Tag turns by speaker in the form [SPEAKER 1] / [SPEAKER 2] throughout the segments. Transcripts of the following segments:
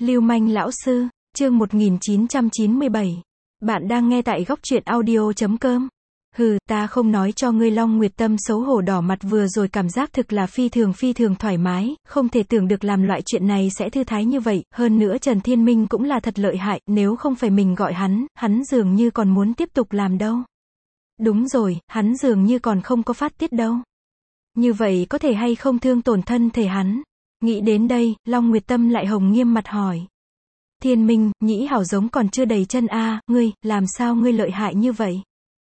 [SPEAKER 1] Lưu manh lão sư, chương 1997. Bạn đang nghe tại góc truyện audio.com. Hừ, ta không nói cho ngươi. Long Nguyệt Tâm xấu hổ đỏ mặt, vừa rồi cảm giác thực là phi thường thoải mái, không thể tưởng được làm loại chuyện này sẽ thư thái như vậy, hơn nữa Trần Thiên Minh cũng là thật lợi hại, nếu không phải mình gọi hắn dường như còn muốn tiếp tục làm đâu. Đúng rồi, hắn dường như còn không có phát tiết đâu. Như vậy có thể hay không thương tổn thân thể hắn? Nghĩ đến đây, Long Nguyệt Tâm lại hồng nghiêm mặt hỏi. Thiên Minh, nhĩ hảo giống còn chưa đầy chân a, ngươi, làm sao ngươi lợi hại như vậy?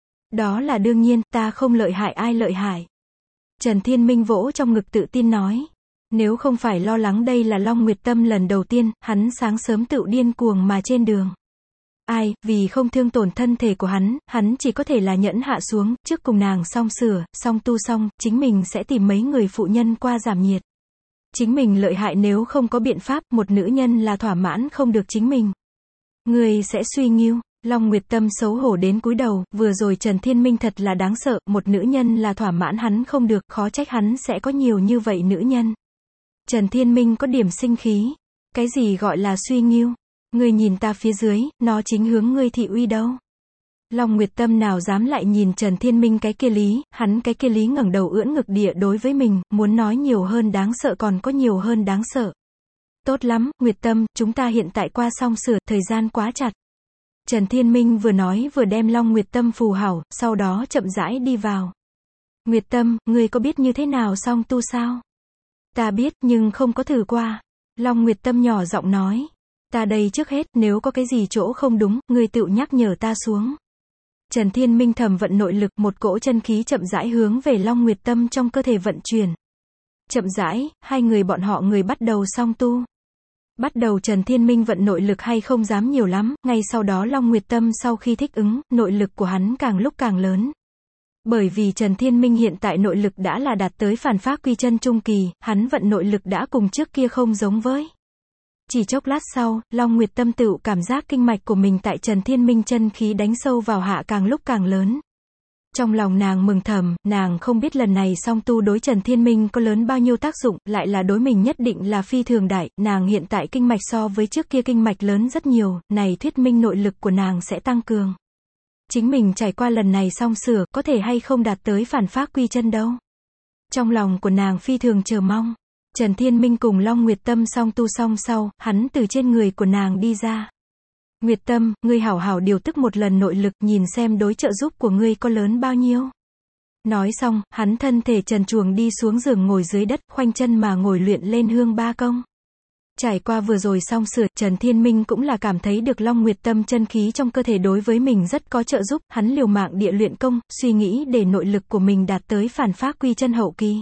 [SPEAKER 1] Đó là đương nhiên, ta không lợi hại, ai lợi hại? Trần Thiên Minh vỗ trong ngực tự tin nói. Nếu không phải lo lắng đây là Long Nguyệt Tâm lần đầu tiên, hắn sáng sớm tự điên cuồng mà trên đường. Ai, vì không thương tổn thân thể của hắn chỉ có thể là nhẫn hạ xuống, trước cùng nàng xong sửa, xong tu xong, chính mình sẽ tìm mấy người phụ nhân qua giảm nhiệt. Chính mình lợi hại, nếu không có biện pháp, một nữ nhân là thỏa mãn không được chính mình. Người sẽ suy nghiêu. Long Nguyệt Tâm xấu hổ đến cúi đầu, vừa rồi Trần Thiên Minh thật là đáng sợ, một nữ nhân là thỏa mãn hắn không được, khó trách hắn sẽ có nhiều như vậy nữ nhân. Trần Thiên Minh có điểm sinh khí. Cái gì gọi là suy nghiêu? Ngươi nhìn ta phía dưới, nó chính hướng ngươi thị uy đâu. Long Nguyệt Tâm nào dám lại nhìn Trần Thiên Minh cái kia lý, hắn cái kia lý ngẩng đầu ưỡn ngực địa đối với mình, muốn nói nhiều hơn đáng sợ, còn có nhiều hơn đáng sợ. Tốt lắm, Nguyệt Tâm, chúng ta hiện tại qua xong sửa, thời gian quá chặt. Trần Thiên Minh vừa nói vừa đem Long Nguyệt Tâm phù hảo, sau đó chậm rãi đi vào. Nguyệt Tâm, ngươi có biết như thế nào song tu sao? Ta biết, nhưng không có thử qua. Long Nguyệt Tâm nhỏ giọng nói. Ta đây trước hết, nếu có cái gì chỗ không đúng, ngươi tự nhắc nhở ta xuống. Trần Thiên Minh thầm vận nội lực, một cỗ chân khí chậm rãi hướng về Long Nguyệt Tâm trong cơ thể vận chuyển. Chậm rãi, hai người bọn họ người bắt đầu song tu. Bắt đầu Trần Thiên Minh vận nội lực hay không dám nhiều lắm, ngay sau đó Long Nguyệt Tâm sau khi thích ứng, nội lực của hắn càng lúc càng lớn. Bởi vì Trần Thiên Minh hiện tại nội lực đã là đạt tới phản phát quy chân trung kỳ, hắn vận nội lực đã cùng trước kia không giống với. Chỉ chốc lát sau, Long Nguyệt Tâm tự cảm giác kinh mạch của mình tại Trần Thiên Minh chân khí đánh sâu vào hạ càng lúc càng lớn. Trong lòng nàng mừng thầm, nàng không biết lần này song tu đối Trần Thiên Minh có lớn bao nhiêu tác dụng, lại là đối mình nhất định là phi thường đại, nàng hiện tại kinh mạch so với trước kia kinh mạch lớn rất nhiều, này thuyết minh nội lực của nàng sẽ tăng cường. Chính mình trải qua lần này song sửa, có thể hay không đạt tới phản phát quy chân đâu. Trong lòng của nàng phi thường chờ mong. Trần Thiên Minh cùng Long Nguyệt Tâm song tu xong sau, hắn từ trên người của nàng đi ra. Nguyệt Tâm, ngươi hảo hảo điều tức một lần nội lực, nhìn xem đối trợ giúp của ngươi có lớn bao nhiêu. Nói xong, hắn thân thể trần truồng đi xuống giường ngồi dưới đất, khoanh chân mà ngồi luyện lên hương ba công. Trải qua vừa rồi song sửa, Trần Thiên Minh cũng là cảm thấy được Long Nguyệt Tâm chân khí trong cơ thể đối với mình rất có trợ giúp, hắn liều mạng địa luyện công, suy nghĩ để nội lực của mình đạt tới phản phát quy chân hậu kỳ.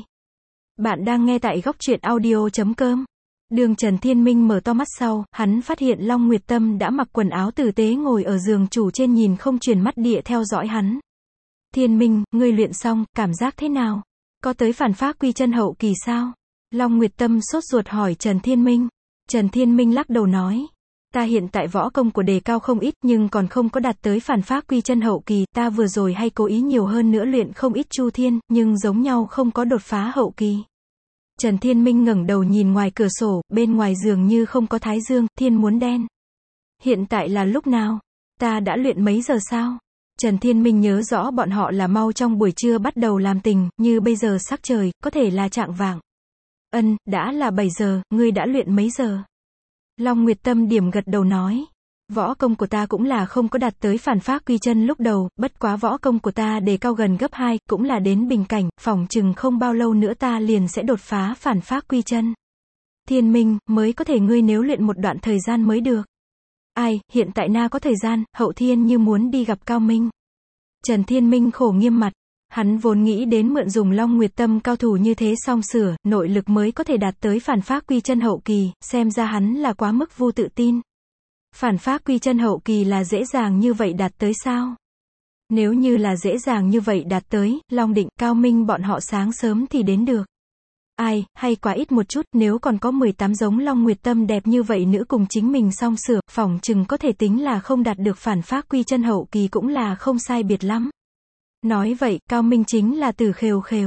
[SPEAKER 1] Bạn đang nghe tại góc truyện audio.com. Đường Trần Thiên Minh mở to mắt sau, hắn phát hiện Long Nguyệt Tâm đã mặc quần áo tử tế ngồi ở giường chủ trên, nhìn không chuyển mắt địa theo dõi hắn. Thiên Minh, ngươi luyện xong, cảm giác thế nào? Có tới phản phát quy chân hậu kỳ sao? Long Nguyệt Tâm sốt ruột hỏi Trần Thiên Minh. Trần Thiên Minh lắc đầu nói. Ta hiện tại võ công của đề cao không ít, nhưng còn không có đạt tới phản phát quy chân hậu kỳ, ta vừa rồi hay cố ý nhiều hơn nữa luyện không ít chu thiên, nhưng giống nhau không có đột phá hậu kỳ. Trần Thiên Minh ngẩng đầu nhìn ngoài cửa sổ, bên ngoài dường như không có thái dương, thiên muốn đen. Hiện tại là lúc nào? Ta đã luyện mấy giờ sao? Trần Thiên Minh nhớ rõ bọn họ là mau trong buổi trưa bắt đầu làm tình, như bây giờ sắc trời, có thể là chạng vạng. Đã là 7 giờ, ngươi đã luyện mấy giờ? Long Nguyệt Tâm điểm gật đầu nói. Võ công của ta cũng là không có đạt tới phản phát quy chân lúc đầu, bất quá võ công của ta đề cao gần gấp 2, cũng là đến bình cảnh, phỏng chừng không bao lâu nữa ta liền sẽ đột phá phản phát quy chân. Thiên Minh, mới có thể ngươi nếu luyện một đoạn thời gian mới được. Ai, hiện tại na có thời gian, hậu thiên như muốn đi gặp Cao Minh. Trần Thiên Minh khổ nghiêm mặt. Hắn vốn nghĩ đến mượn dùng Long Nguyệt Tâm cao thủ như thế song sửa, nội lực mới có thể đạt tới phản phát quy chân hậu kỳ, xem ra hắn là quá mức vô tự tin. Phản phát quy chân hậu kỳ là dễ dàng như vậy đạt tới sao? Nếu như là dễ dàng như vậy đạt tới, Long Định, Cao Minh bọn họ sáng sớm thì đến được. Ai, hay quá ít một chút, nếu còn có 18 giống Long Nguyệt Tâm đẹp như vậy nữ cùng chính mình song sửa, phỏng chừng có thể tính là không đạt được phản phát quy chân hậu kỳ cũng là không sai biệt lắm. Nói vậy, Cao Minh chính là từ khều khều.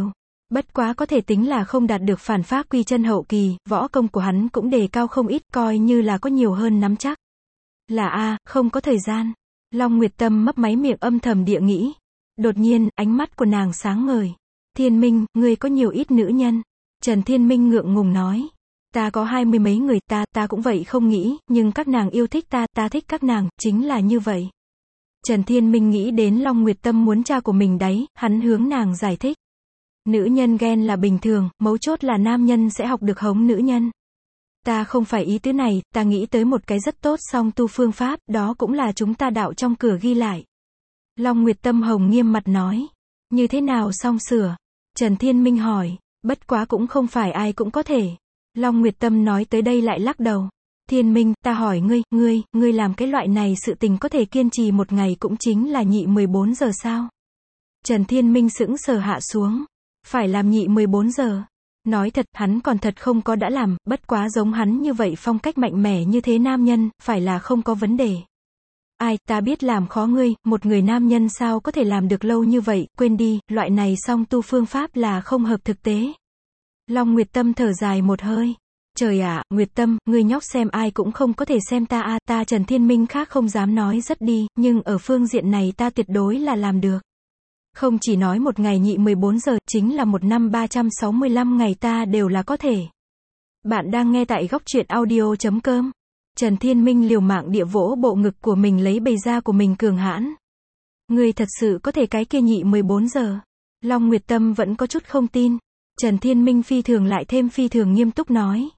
[SPEAKER 1] Bất quá có thể tính là không đạt được phản phác quy chân hậu kỳ, võ công của hắn cũng đề cao không ít, coi như là có nhiều hơn nắm chắc. Là a, không có thời gian. Long Nguyệt Tâm mấp máy miệng âm thầm địa nghĩ. Đột nhiên, ánh mắt của nàng sáng ngời. Thiên Minh, ngươi có nhiều ít nữ nhân? Trần Thiên Minh ngượng ngùng nói. Ta có 20 mấy người, ta cũng vậy không nghĩ, nhưng các nàng yêu thích ta thích các nàng, chính là như vậy. Trần Thiên Minh nghĩ đến Long Nguyệt Tâm muốn cha của mình đấy, hắn hướng nàng giải thích. Nữ nhân ghen là bình thường, mấu chốt là nam nhân sẽ học được hống nữ nhân. Ta không phải ý tứ này, ta nghĩ tới một cái rất tốt song tu phương pháp, đó cũng là chúng ta đạo trong cửa ghi lại. Long Nguyệt Tâm hồng nghiêm mặt nói. Như thế nào song sửa? Trần Thiên Minh hỏi. Bất quá cũng không phải ai cũng có thể. Long Nguyệt Tâm nói tới đây lại lắc đầu. Thiên Minh, ta hỏi ngươi làm cái loại này sự tình có thể kiên trì một ngày cũng chính là nhị 14 giờ sao? Trần Thiên Minh sững sờ hạ xuống. Phải làm nhị 14 giờ. Nói thật, hắn còn thật không có đã làm, bất quá giống hắn như vậy phong cách mạnh mẽ như thế nam nhân, phải là không có vấn đề. Ai, ta biết làm khó ngươi, một người nam nhân sao có thể làm được lâu như vậy, quên đi, loại này song tu phương pháp là không hợp thực tế. Long Nguyệt Tâm thở dài một hơi. Trời ạ, Nguyệt Tâm, ngươi nhóc xem ai cũng không có thể xem ta a, ta Trần Thiên Minh khác không dám nói rất đi, nhưng ở phương diện này ta tuyệt đối là làm được. Không chỉ nói một ngày nhị 14 giờ, chính là một năm 365 ngày ta đều là có thể. Bạn đang nghe tại góc truyện audio.com. Trần Thiên Minh liều mạng địa vỗ bộ ngực của mình lấy bày ra của mình cường hãn. Ngươi thật sự có thể cái kia nhị 14 giờ. Long Nguyệt Tâm vẫn có chút không tin. Trần Thiên Minh phi thường lại thêm phi thường nghiêm túc nói.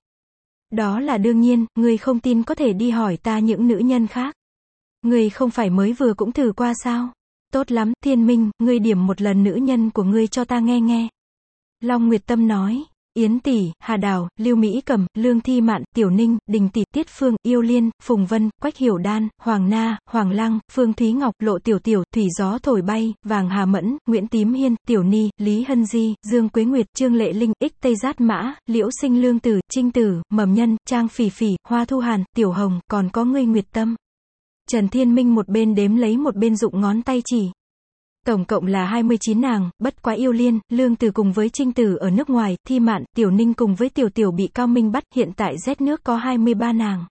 [SPEAKER 1] Đó là đương nhiên, ngươi không tin có thể đi hỏi ta những nữ nhân khác. Ngươi không phải mới vừa cũng thử qua sao? Tốt lắm, Thiên Minh, ngươi điểm một lần nữ nhân của ngươi cho ta nghe nghe. Long Nguyệt Tâm nói. Yến Tỷ, Hà Đào, Lưu Mỹ Cẩm, Lương Thi Mạn, Tiểu Ninh, Đình Tỷ, Tiết Phương, Yêu Liên, Phùng Vân, Quách Hiểu Đan, Hoàng Na, Hoàng Lăng, Phương Thúy Ngọc, Lộ Tiểu Tiểu, Thủy Gió Thổi Bay, Vàng Hà Mẫn, Nguyễn Tím Hiên, Tiểu Ni, Lý Hân Di, Dương Quế Nguyệt, Trương Lệ Linh, Ích Tây Giát Mã, Liễu Sinh Lương Tử, Trinh Tử, Mầm Nhân, Trang Phỉ Phỉ, Hoa Thu Hàn, Tiểu Hồng, còn có ngươi Nguyệt Tâm. Trần Thiên Minh một bên đếm lấy một bên dụng ngón tay chỉ. Tổng cộng là 29 nàng, bất quá Yêu Liên, Lương Tử cùng với Trinh Tử ở nước ngoài, Thi Mạn, Tiểu Ninh cùng với Tiểu Tiểu bị Cao Minh bắt, hiện tại rét nước có 23 nàng.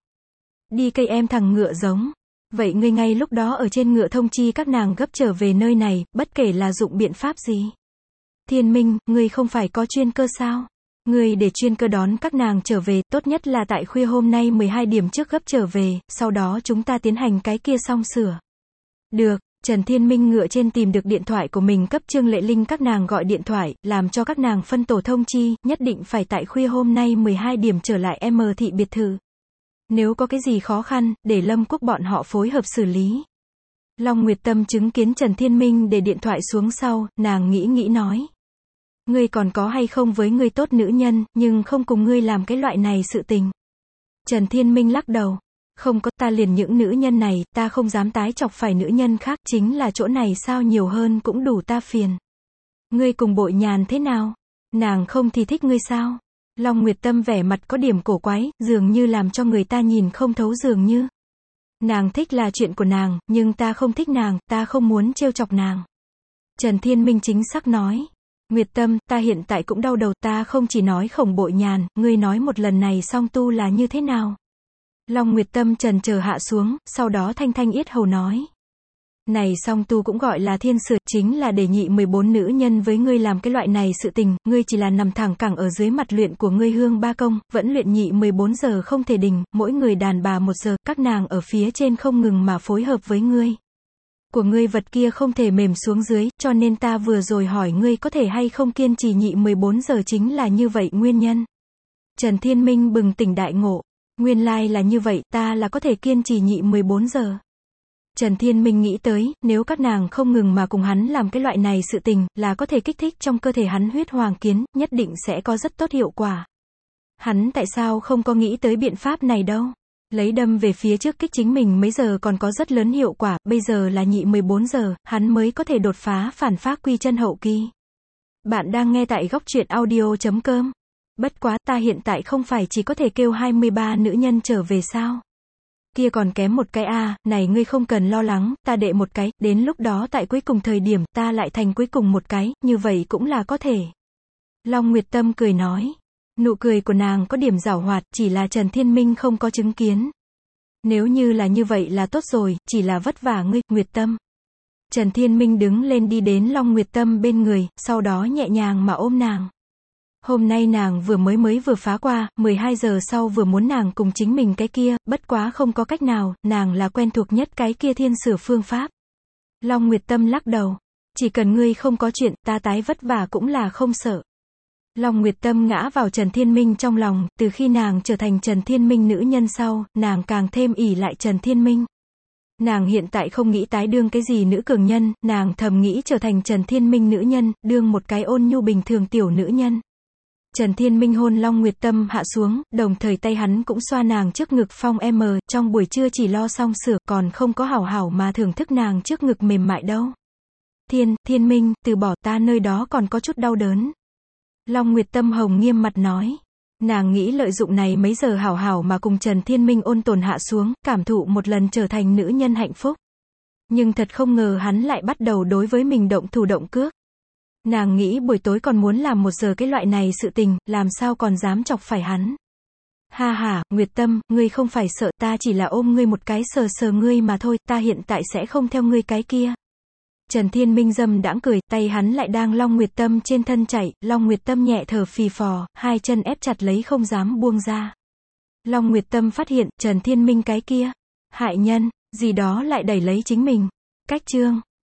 [SPEAKER 1] Đi cây em thằng ngựa giống. Vậy ngươi ngay lúc đó ở trên ngựa thông chi các nàng gấp trở về nơi này, bất kể là dụng biện pháp gì. Thiên Minh, ngươi không phải có chuyên cơ sao? Ngươi để chuyên cơ đón các nàng trở về, tốt nhất là tại khuya hôm nay 12 điểm trước gấp trở về, sau đó chúng ta tiến hành cái kia xong sửa. Được. Trần Thiên Minh ngựa trên tìm được điện thoại của mình cấp Trương Lệ Linh các nàng gọi điện thoại, làm cho các nàng phân tổ thông chi, nhất định phải tại khuya hôm nay 12 điểm trở lại M thị biệt thự. Nếu có cái gì khó khăn, để Lâm Quốc bọn họ phối hợp xử lý. Long Nguyệt Tâm chứng kiến Trần Thiên Minh để điện thoại xuống sau, nàng nghĩ nói. Ngươi còn có hay không với ngươi tốt nữ nhân, nhưng không cùng ngươi làm cái loại này sự tình. Trần Thiên Minh lắc đầu. Không có, ta liền những nữ nhân này, ta không dám tái chọc phải nữ nhân khác, chính là chỗ này sao nhiều hơn cũng đủ ta phiền. Ngươi cùng Bội Nhàn thế nào? Nàng không thì thích ngươi sao? Long Nguyệt Tâm vẻ mặt có điểm cổ quái, dường như làm cho người ta nhìn không thấu dường như. Nàng thích là chuyện của nàng, nhưng ta không thích nàng, ta không muốn trêu chọc nàng. Trần Thiên Minh chính xác nói. Nguyệt Tâm, ta hiện tại cũng đau đầu, ta không chỉ nói khổng Bội Nhàn, ngươi nói một lần này song tu là như thế nào? Long Nguyệt Tâm trần chờ hạ xuống, sau đó thanh yết hầu nói. Này song tu cũng gọi là thiên sử, chính là để nhị 14 nữ nhân với ngươi làm cái loại này sự tình, ngươi chỉ là nằm thẳng cẳng ở dưới mặt luyện của ngươi hương ba công, vẫn luyện nhị 14 giờ không thể đình, mỗi người đàn bà 1 giờ, các nàng ở phía trên không ngừng mà phối hợp với ngươi. Của ngươi vật kia không thể mềm xuống dưới, cho nên ta vừa rồi hỏi ngươi có thể hay không kiên trì nhị 14 giờ chính là như vậy nguyên nhân. Trần Thiên Minh bừng tỉnh đại ngộ. Nguyên lai là như vậy, ta là có thể kiên trì nhị 14 giờ. Trần Thiên Minh nghĩ tới, nếu các nàng không ngừng mà cùng hắn làm cái loại này sự tình, là có thể kích thích trong cơ thể hắn huyết hoàng kiến, nhất định sẽ có rất tốt hiệu quả. Hắn tại sao không có nghĩ tới biện pháp này đâu? Lấy đâm về phía trước kích chính mình mấy giờ còn có rất lớn hiệu quả, bây giờ là nhị 14 giờ, hắn mới có thể đột phá phản phác quy chân hậu kỳ. Bạn đang nghe tại góc truyện audio.com. Bất quá, ta hiện tại không phải chỉ có thể kêu 23 nữ nhân trở về sao? Kia còn kém một cái a, này ngươi không cần lo lắng, ta đệ một cái, đến lúc đó tại cuối cùng thời điểm, ta lại thành cuối cùng một cái, như vậy cũng là có thể. Long Nguyệt Tâm cười nói. Nụ cười của nàng có điểm giảo hoạt, chỉ là Trần Thiên Minh không có chứng kiến. Nếu như là như vậy là tốt rồi, chỉ là vất vả ngươi, Nguyệt Tâm. Trần Thiên Minh đứng lên đi đến Long Nguyệt Tâm bên người, sau đó nhẹ nhàng mà ôm nàng. Hôm nay nàng vừa phá qua, 12 giờ sau vừa muốn nàng cùng chính mình cái kia, bất quá không có cách nào, nàng là quen thuộc nhất cái kia thiên sử phương pháp. Long Nguyệt Tâm lắc đầu. Chỉ cần ngươi không có chuyện, ta tái vất vả cũng là không sợ. Long Nguyệt Tâm ngã vào Trần Thiên Minh trong lòng, từ khi nàng trở thành Trần Thiên Minh nữ nhân sau, nàng càng thêm ỷ lại Trần Thiên Minh. Nàng hiện tại không nghĩ tái đương cái gì nữ cường nhân, nàng thầm nghĩ trở thành Trần Thiên Minh nữ nhân, đương một cái ôn nhu bình thường tiểu nữ nhân. Trần Thiên Minh hôn Long Nguyệt Tâm hạ xuống, đồng thời tay hắn cũng xoa nàng trước ngực phong trong buổi trưa chỉ lo xong sửa, còn không có hảo hảo mà thưởng thức nàng trước ngực mềm mại đâu. Thiên Minh, từ bỏ, ta nơi đó còn có chút đau đớn. Long Nguyệt Tâm hồng nghiêm mặt nói. Nàng nghĩ lợi dụng này mấy giờ hảo hảo mà cùng Trần Thiên Minh ôn tồn hạ xuống, cảm thụ một lần trở thành nữ nhân hạnh phúc. Nhưng thật không ngờ hắn lại bắt đầu đối với mình động thủ động cước. Nàng nghĩ buổi tối còn muốn làm 1 giờ cái loại này sự tình, làm sao còn dám chọc phải hắn. Ha ha, Nguyệt Tâm, ngươi không phải sợ, ta chỉ là ôm ngươi một cái sờ sờ ngươi mà thôi, ta hiện tại sẽ không theo ngươi cái kia. Trần Thiên Minh dâm đãng cười, tay hắn lại đang Long Nguyệt Tâm trên thân chạy, Long Nguyệt Tâm nhẹ thở phì phò, hai chân ép chặt lấy không dám buông ra. Long Nguyệt Tâm phát hiện, Trần Thiên Minh cái kia, hại nhân, gì đó lại đẩy lấy chính mình. Cách chương